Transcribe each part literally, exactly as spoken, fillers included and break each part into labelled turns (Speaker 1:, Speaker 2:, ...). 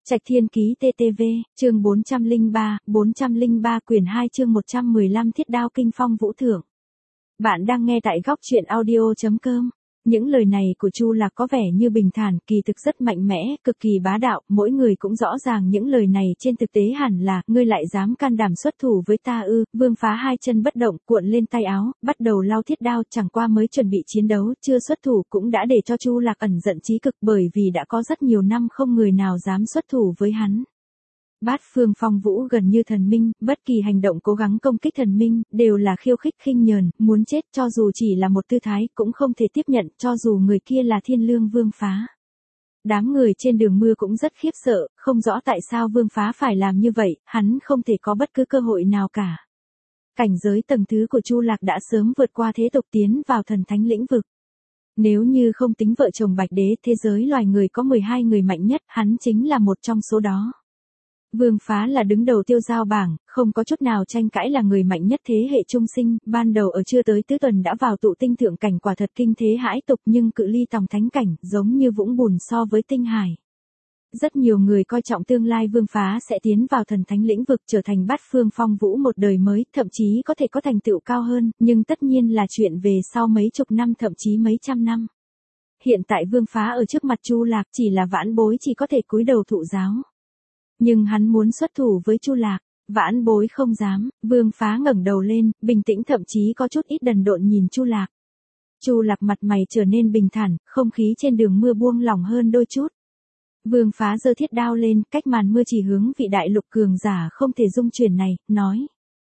Speaker 1: Trạch Thiên Ký tê tê vê, chương bốn trăm lẻ ba, bốn trăm lẻ ba quyển hai chương một trăm mười lăm Thiết Đao Kinh Phong Vũ Thượng. Bạn đang nghe tại góc truyện audio chấm com. Những lời này của Chu Lạc có vẻ như bình thản, kỳ thực rất mạnh mẽ, cực kỳ bá đạo, mỗi người cũng rõ ràng những lời này trên thực tế hẳn là, ngươi lại dám can đảm xuất thủ với ta ư? Vương Phá hai chân bất động, cuộn lên tay áo, bắt đầu lau thiết đao, chẳng qua mới chuẩn bị chiến đấu, chưa xuất thủ cũng đã để cho Chu Lạc ẩn giận chí cực, bởi vì đã có rất nhiều năm không người nào dám xuất thủ với hắn. Bát phương phong vũ gần như thần minh, bất kỳ hành động cố gắng công kích thần minh, đều là khiêu khích khinh nhờn, muốn chết, cho dù chỉ là một tư thái, cũng không thể tiếp nhận, cho dù người kia là Thiên Lương Vương Phá. Đám người trên đường mưa cũng rất khiếp sợ, không rõ tại sao Vương Phá phải làm như vậy, hắn không thể có bất cứ cơ hội nào cả. Cảnh giới tầng thứ của Chu Lạc đã sớm vượt qua thế tục tiến vào thần thánh lĩnh vực. Nếu như không tính vợ chồng Bạch Đế, thế giới loài người có mười hai người mạnh nhất, hắn chính là một trong số đó. Vương Phá là đứng đầu tiêu giao bảng, không có chút nào tranh cãi là người mạnh nhất thế hệ trung sinh, ban đầu ở chưa tới tứ tuần đã vào tụ tinh thượng cảnh, quả thật kinh thế hãi tục, nhưng cự ly tòng thánh cảnh, giống như vũng bùn so với tinh hải. Rất nhiều người coi trọng tương lai Vương Phá sẽ tiến vào thần thánh lĩnh vực, trở thành bát phương phong vũ một đời mới, thậm chí có thể có thành tựu cao hơn, nhưng tất nhiên là chuyện về sau mấy chục năm thậm chí mấy trăm năm. Hiện tại Vương Phá ở trước mặt Chu Lạc chỉ là vãn bối, chỉ có thể cúi đầu thụ giáo. Nhưng hắn muốn xuất thủ với Chu Lạc, vãn bối không dám. Vương Phá ngẩng đầu lên, bình tĩnh, thậm chí có chút ít đần độn nhìn Chu Lạc. Chu Lạc mặt mày trở nên bình thản, không khí trên đường mưa buông lỏng hơn đôi chút. Vương Phá giơ thiết đao lên, cách màn mưa chỉ hướng vị đại lục cường giả không thể dung chuyển này, nói: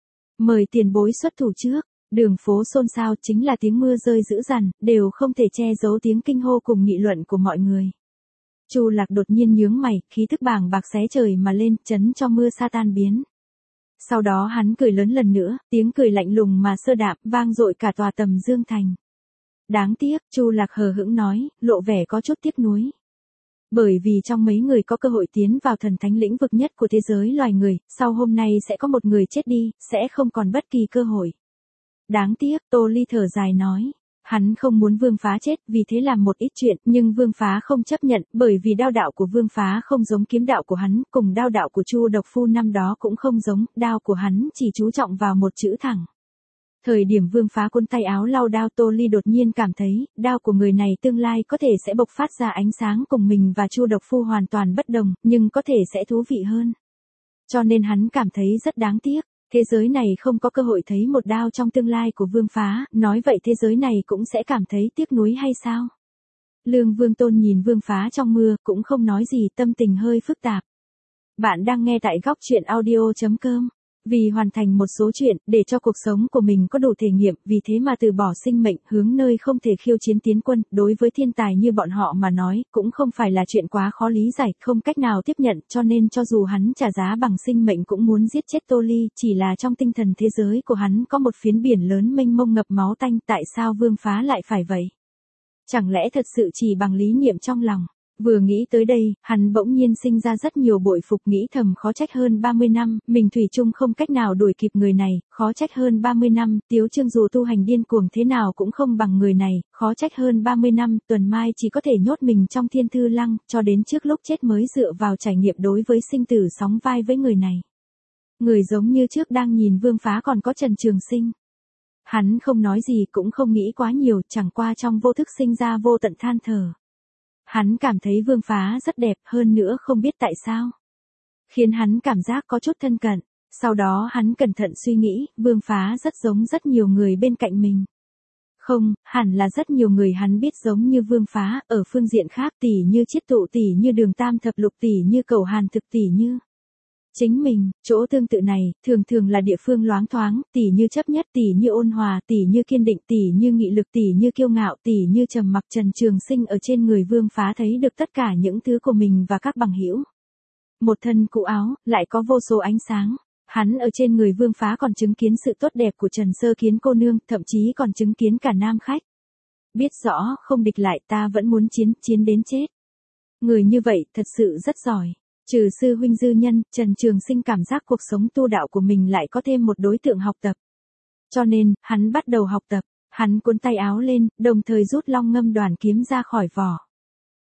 Speaker 1: mời tiền bối xuất thủ trước. Đường phố xôn xao, chính là tiếng mưa rơi dữ dằn, đều không thể che giấu tiếng kinh hô cùng nghị luận của mọi người. Chu Lạc đột nhiên nhướng mày, khí tức bàng bạc xé trời mà lên, chấn cho mưa sa tan biến. Sau đó hắn cười lớn lần nữa, tiếng cười lạnh lùng mà sơ đạm, vang dội cả tòa Tầm Dương Thành. Đáng tiếc, Chu Lạc hờ hững nói, lộ vẻ có chút tiếc nuối. Bởi vì trong mấy người có cơ hội tiến vào thần thánh lĩnh vực nhất của thế giới loài người, sau hôm nay sẽ có một người chết đi, sẽ không còn bất kỳ cơ hội. Đáng tiếc, Tô Ly thở dài nói. Hắn không muốn Vương Phá chết, vì thế làm một ít chuyện, nhưng Vương Phá không chấp nhận, bởi vì đao đạo của Vương Phá không giống kiếm đạo của hắn, cùng đao đạo của Chu Độc Phu năm đó cũng không giống, đao của hắn chỉ chú trọng vào một chữ thẳng. Thời điểm Vương Phá cuốn tay áo lau đao, Tô Ly đột nhiên cảm thấy, đao của người này tương lai có thể sẽ bộc phát ra ánh sáng, cùng mình và Chu Độc Phu hoàn toàn bất đồng, nhưng có thể sẽ thú vị hơn. Cho nên hắn cảm thấy rất đáng tiếc. Thế giới này không có cơ hội thấy một đao trong tương lai của Vương Phá, nói vậy thế giới này cũng sẽ cảm thấy tiếc nuối hay sao? Lương Vương Tôn nhìn Vương Phá trong mưa, cũng không nói gì, tâm tình hơi phức tạp. Bạn đang nghe tại góc truyện audio chấm com. Vì hoàn thành một số chuyện, để cho cuộc sống của mình có đủ thể nghiệm, vì thế mà từ bỏ sinh mệnh, hướng nơi không thể khiêu chiến tiến quân, đối với thiên tài như bọn họ mà nói, cũng không phải là chuyện quá khó lý giải, không cách nào tiếp nhận, cho nên cho dù hắn trả giá bằng sinh mệnh cũng muốn giết chết Tô Ly, chỉ là trong tinh thần thế giới của hắn có một phiến biển lớn mênh mông ngập máu tanh, tại sao Vương Phá lại phải vậy? Chẳng lẽ thật sự chỉ bằng lý niệm trong lòng? Vừa nghĩ tới đây, hắn bỗng nhiên sinh ra rất nhiều bội phục, nghĩ thầm khó trách hơn ba mươi năm, mình thủy chung không cách nào đuổi kịp người này, khó trách hơn ba mươi năm, Tiếu Trương dù tu hành điên cuồng thế nào cũng không bằng người này, khó trách hơn ba mươi năm, Tuần Mai chỉ có thể nhốt mình trong Thiên Thư Lăng, cho đến trước lúc chết mới dựa vào trải nghiệm đối với sinh tử sóng vai với người này. Người giống như trước đang nhìn Vương Phá còn có Trần Trường Sinh. Hắn không nói gì cũng không nghĩ quá nhiều, chẳng qua trong vô thức sinh ra vô tận than thở. Hắn cảm thấy Vương Phá rất đẹp, hơn nữa không biết tại sao. Khiến hắn cảm giác có chút thân cận. Sau đó hắn cẩn thận suy nghĩ, Vương Phá rất giống rất nhiều người bên cạnh mình. Không, hẳn là rất nhiều người hắn biết giống như Vương Phá, ở phương diện khác, tỉ như Chiết Tụ, tỉ như Đường Tam Thập Lục, tỉ như Cầu Hàn Thực, tỉ như chính mình. Chỗ tương tự này, thường thường là địa phương loáng thoáng, tỉ như chấp nhất, tỉ như ôn hòa, tỉ như kiên định, tỉ như nghị lực, tỉ như kiêu ngạo, tỉ như trầm mặc. Trần Trường Sinh ở trên người Vương Phá thấy được tất cả những thứ của mình và các bằng hữu. Một thân cũ áo, lại có vô số ánh sáng. Hắn ở trên người Vương Phá còn chứng kiến sự tốt đẹp của Trần Sơ Kiến cô nương, thậm chí còn chứng kiến cả nam khách. Biết rõ, không địch lại, ta vẫn muốn chiến, chiến đến chết. Người như vậy, thật sự rất giỏi. Trừ sư huynh Dư Nhân, Trần Trường Sinh cảm giác cuộc sống tu đạo của mình lại có thêm một đối tượng học tập. Cho nên, hắn bắt đầu học tập, hắn cuốn tay áo lên, đồng thời rút Long Ngâm Đoàn kiếm ra khỏi vỏ.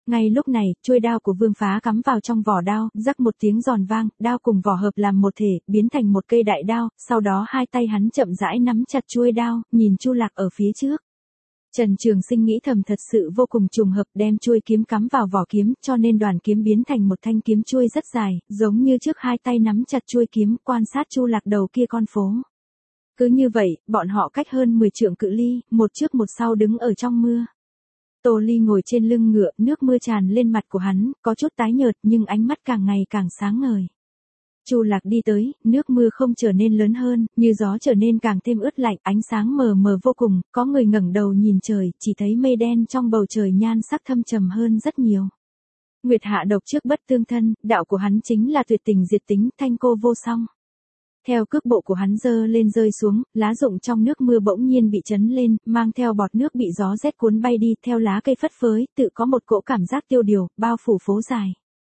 Speaker 1: Ngay lúc này, chuôi đao của Vương Phá cắm vào trong vỏ đao, rắc một tiếng giòn vang, đao cùng vỏ hợp làm một thể, biến thành một cây đại đao, sau đó hai tay hắn chậm rãi nắm chặt chuôi đao, nhìn Chu Lạc ở phía trước. Trần Trường Sinh nghĩ thầm thật sự vô cùng trùng hợp, đem chuôi kiếm cắm vào vỏ kiếm, cho nên đoàn kiếm biến thành một thanh kiếm chuôi rất dài, giống như trước hai tay nắm chặt chuôi kiếm, quan sát Chu Lạc đầu kia con phố. Cứ như vậy, bọn họ cách hơn mười trượng cự ly, một trước một sau đứng ở trong mưa. Tô Ly ngồi trên lưng ngựa, nước mưa tràn lên mặt của hắn, có chút tái nhợt nhưng ánh mắt càng ngày càng sáng ngời. Chu Lạc đi tới, nước mưa không trở nên lớn hơn, như gió trở nên càng thêm ướt lạnh, ánh sáng mờ mờ vô cùng, có người ngẩng đầu nhìn trời, chỉ thấy mây đen trong bầu trời nhan sắc thâm trầm hơn rất nhiều. Nguyệt hạ độc trước bất tương thân, đạo của hắn chính là tuyệt tình diệt tính, thanh cô vô song. Theo cước bộ của hắn dơ lên rơi xuống, lá rụng trong nước mưa bỗng nhiên bị chấn lên, mang theo bọt nước bị gió rét cuốn bay đi, theo lá cây phất phới, tự có một cỗ cảm giác tiêu điều, bao phủ phố dài.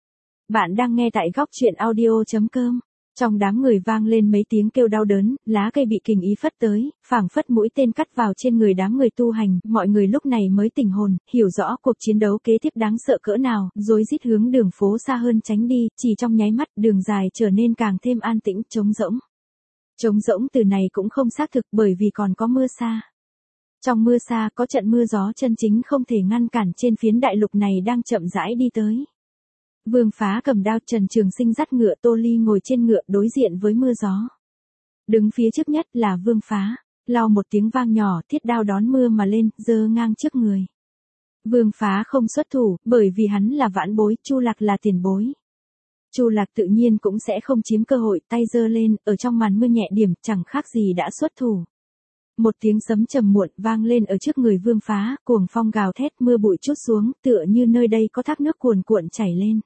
Speaker 1: Bạn đang nghe tại góc truyện audio chấm com. Trong đám người vang lên mấy tiếng kêu đau đớn, lá cây bị kình ý phất tới, phảng phất mũi tên cắt vào trên người đám người tu hành, mọi người lúc này mới tỉnh hồn, hiểu rõ cuộc chiến đấu kế tiếp đáng sợ cỡ nào, rối rít hướng đường phố xa hơn tránh đi, chỉ trong nháy mắt, đường dài trở nên càng thêm an tĩnh, trống rỗng. Trống rỗng từ này cũng không xác thực bởi vì còn có mưa xa. Trong mưa xa có trận mưa gió chân chính không thể ngăn cản trên phiến đại lục này đang chậm rãi đi tới. Vương Phá cầm đao, Trần Trường Sinh dắt ngựa, Tô Ly ngồi trên ngựa đối diện với mưa gió. Đứng phía trước nhất là Vương Phá, lau một tiếng vang nhỏ, thiết đao đón mưa mà lên, giơ ngang trước người. Vương Phá không xuất thủ, bởi vì hắn là vãn bối, Chu Lạc là tiền bối. Chu Lạc tự nhiên cũng sẽ không chiếm cơ hội, tay giơ lên, ở trong màn mưa nhẹ điểm, chẳng khác gì đã xuất thủ. Một tiếng sấm trầm muộn vang lên ở trước người Vương Phá, cuồng phong gào thét, mưa bụi trút xuống, tựa như nơi đây có thác nước cuồn cuộn chảy lên.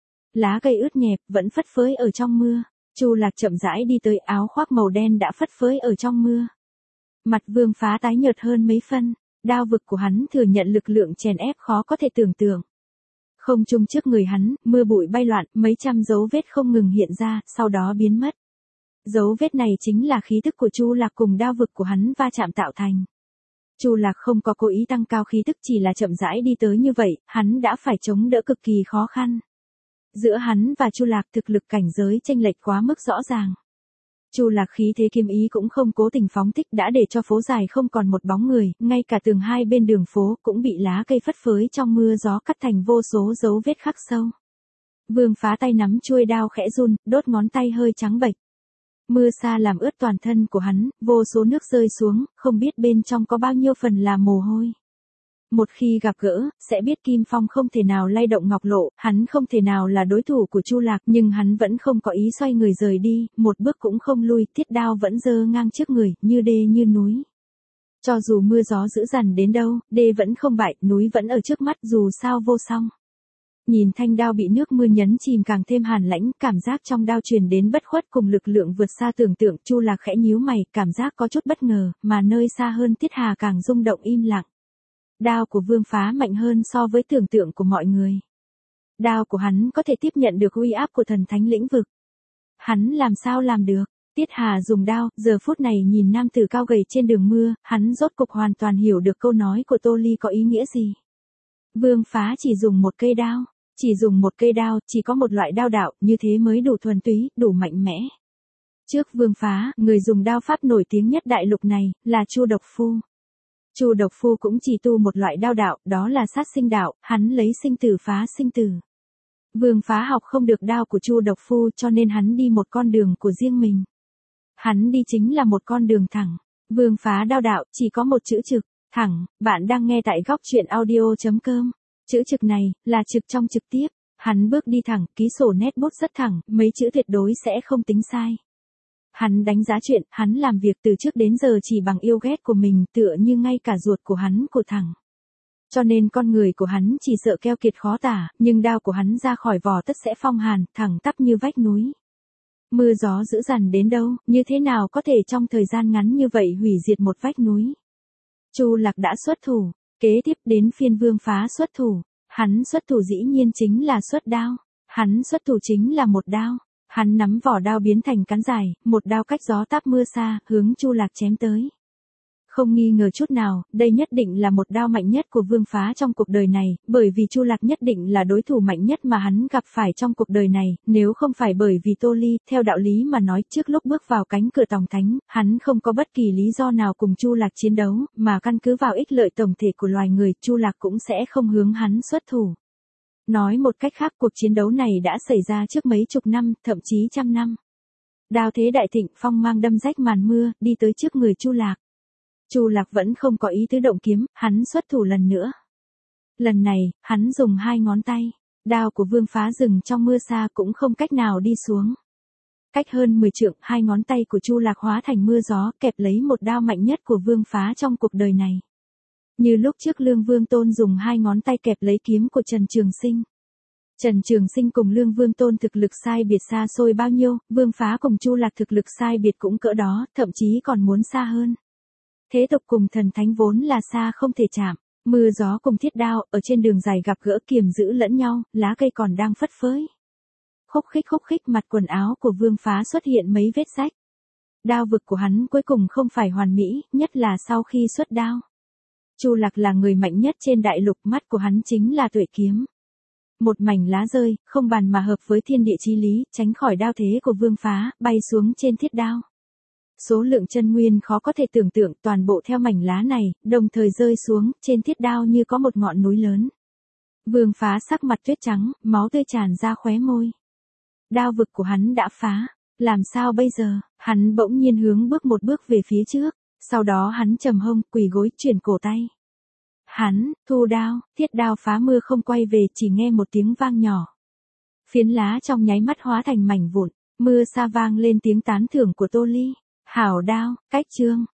Speaker 1: Lá cây ướt nhẹp, vẫn phất phới ở trong mưa. Chu Lạc chậm rãi đi tới, áo khoác màu đen đã phất phới ở trong mưa. Mặt Vương Phá tái nhợt hơn mấy phân, đao vực của hắn thừa nhận lực lượng chèn ép khó có thể tưởng tượng. Không trung trước người hắn, mưa bụi bay loạn, mấy trăm dấu vết không ngừng hiện ra, sau đó biến mất. Dấu vết này chính là khí tức của Chu Lạc cùng đao vực của hắn va chạm tạo thành. Chu Lạc không có cố ý tăng cao khí tức, chỉ là chậm rãi đi tới như vậy, hắn đã phải chống đỡ cực kỳ khó khăn. Giữa hắn và Chu Lạc thực lực cảnh giới chênh lệch quá mức rõ ràng. Chu Lạc khí thế kiếm ý cũng không cố tình phóng thích, đã để cho phố dài không còn một bóng người, ngay cả tường hai bên đường phố cũng bị lá cây phất phới trong mưa gió cắt thành vô số dấu vết khắc sâu. Vương Phá tay nắm chuôi đao khẽ run, đốt ngón tay hơi trắng bệch. Mưa sa làm ướt toàn thân của hắn, vô số nước rơi xuống, không biết bên trong có bao nhiêu phần là mồ hôi. Một khi gặp gỡ, sẽ biết Kim Phong không thể nào lay động ngọc lộ, hắn không thể nào là đối thủ của Chu Lạc, nhưng hắn vẫn không có ý xoay người rời đi, một bước cũng không lui, thiết đao vẫn giơ ngang trước người, như đê như núi. Cho dù mưa gió dữ dằn đến đâu, đê vẫn không bại, núi vẫn ở trước mắt, dù sao vô song. Nhìn thanh đao bị nước mưa nhấn chìm càng thêm hàn lãnh, cảm giác trong đao truyền đến bất khuất cùng lực lượng vượt xa tưởng tượng, Chu Lạc khẽ nhíu mày, cảm giác có chút bất ngờ, mà nơi xa hơn Tiết Hà càng rung động im lặng. Đao của Vương Phá mạnh hơn so với tưởng tượng của mọi người. Đao của hắn có thể tiếp nhận được uy áp của thần thánh lĩnh vực. Hắn làm sao làm được? Tiết Hà dùng đao, giờ phút này nhìn nam tử cao gầy trên đường mưa, hắn rốt cục hoàn toàn hiểu được câu nói của Tô Ly có ý nghĩa gì. Vương Phá chỉ dùng một cây đao, chỉ dùng một cây đao, chỉ có một loại đao đạo, như thế mới đủ thuần túy, đủ mạnh mẽ. Trước Vương Phá, người dùng đao pháp nổi tiếng nhất đại lục này, là Chu Độc Phu. Chu Độc Phu cũng chỉ tu một loại đao đạo, đó là sát sinh đạo, hắn lấy sinh tử phá sinh tử. Vương Phá học không được đao của Chu Độc Phu cho nên hắn đi một con đường của riêng mình. Hắn đi chính là một con đường thẳng. Vương Phá đao đạo chỉ có một chữ trực, thẳng. Bạn đang nghe tại góc truyện audio chấm com. Chữ trực này là trực trong trực tiếp. Hắn bước đi thẳng, ký sổ nét bút rất thẳng, mấy chữ tuyệt đối sẽ không tính sai. Hắn đánh giá chuyện, hắn làm việc từ trước đến giờ chỉ bằng yêu ghét của mình, tựa như ngay cả ruột của hắn của thẳng. Cho nên con người của hắn chỉ sợ keo kiệt khó tả, nhưng đao của hắn ra khỏi vỏ tất sẽ phong hàn, thẳng tắp như vách núi. Mưa gió dữ dằn đến đâu, như thế nào có thể trong thời gian ngắn như vậy hủy diệt một vách núi. Chu Lạc đã xuất thủ, kế tiếp đến phiên Vương Phá xuất thủ. Hắn xuất thủ dĩ nhiên chính là xuất đao. Hắn xuất thủ chính là một đao. Hắn nắm vỏ đao biến thành cán dài, một đao cách gió táp mưa xa, hướng Chu Lạc chém tới. Không nghi ngờ chút nào, đây nhất định là một đao mạnh nhất của Vương Phá trong cuộc đời này, bởi vì Chu Lạc nhất định là đối thủ mạnh nhất mà hắn gặp phải trong cuộc đời này, nếu không phải bởi vì Tô Ly, theo đạo lý mà nói trước lúc bước vào cánh cửa Tòng Thánh, hắn không có bất kỳ lý do nào cùng Chu Lạc chiến đấu, mà căn cứ vào ích lợi tổng thể của loài người, Chu Lạc cũng sẽ không hướng hắn xuất thủ. Nói một cách khác, cuộc chiến đấu này đã xảy ra trước mấy chục năm, thậm chí trăm năm. Đao thế đại thịnh, phong mang đâm rách màn mưa, đi tới trước người Chu Lạc. Chu Lạc vẫn không có ý tứ động kiếm, hắn xuất thủ lần nữa. Lần này, hắn dùng hai ngón tay. Đao của Vương Phá dừng trong mưa xa cũng không cách nào đi xuống. Cách hơn mười trượng, hai ngón tay của Chu Lạc hóa thành mưa gió, kẹp lấy một đao mạnh nhất của Vương Phá trong cuộc đời này. Như lúc trước Lương Vương Tôn dùng hai ngón tay kẹp lấy kiếm của Trần Trường Sinh. Trần Trường Sinh cùng Lương Vương Tôn thực lực sai biệt xa xôi bao nhiêu, Vương Phá cùng Chu Lạc thực lực sai biệt cũng cỡ đó, thậm chí còn muốn xa hơn. Thế tục cùng thần thánh vốn là xa không thể chạm, mưa gió cùng thiết đao, ở trên đường dài gặp gỡ kiềm giữ lẫn nhau, lá cây còn đang phất phới. Khúc khích khúc khích, mặt quần áo của Vương Phá xuất hiện mấy vết rách. Đao vực của hắn cuối cùng không phải hoàn mỹ, nhất là sau khi xuất đao. Chu Lạc là người mạnh nhất trên đại lục, mắt của hắn chính là tuệ kiếm. Một mảnh lá rơi, không bàn mà hợp với thiên địa chí lý, tránh khỏi đao thế của Vương Phá, bay xuống trên thiết đao. Số lượng chân nguyên khó có thể tưởng tượng, toàn bộ theo mảnh lá này, đồng thời rơi xuống, trên thiết đao như có một ngọn núi lớn. Vương Phá sắc mặt tuyết trắng, máu tươi tràn ra khóe môi. Đao vực của hắn đã phá, làm sao bây giờ? Hắn bỗng nhiên hướng bước một bước về phía trước, sau đó hắn trầm hông, quỳ gối, chuyển cổ tay. Hắn, thu đao, thiết đao phá mưa không quay về, chỉ nghe một tiếng vang nhỏ. Phiến lá trong nháy mắt hóa thành mảnh vụn, mưa sa vang lên tiếng tán thưởng của Tô Ly. Hảo đao, cách chương,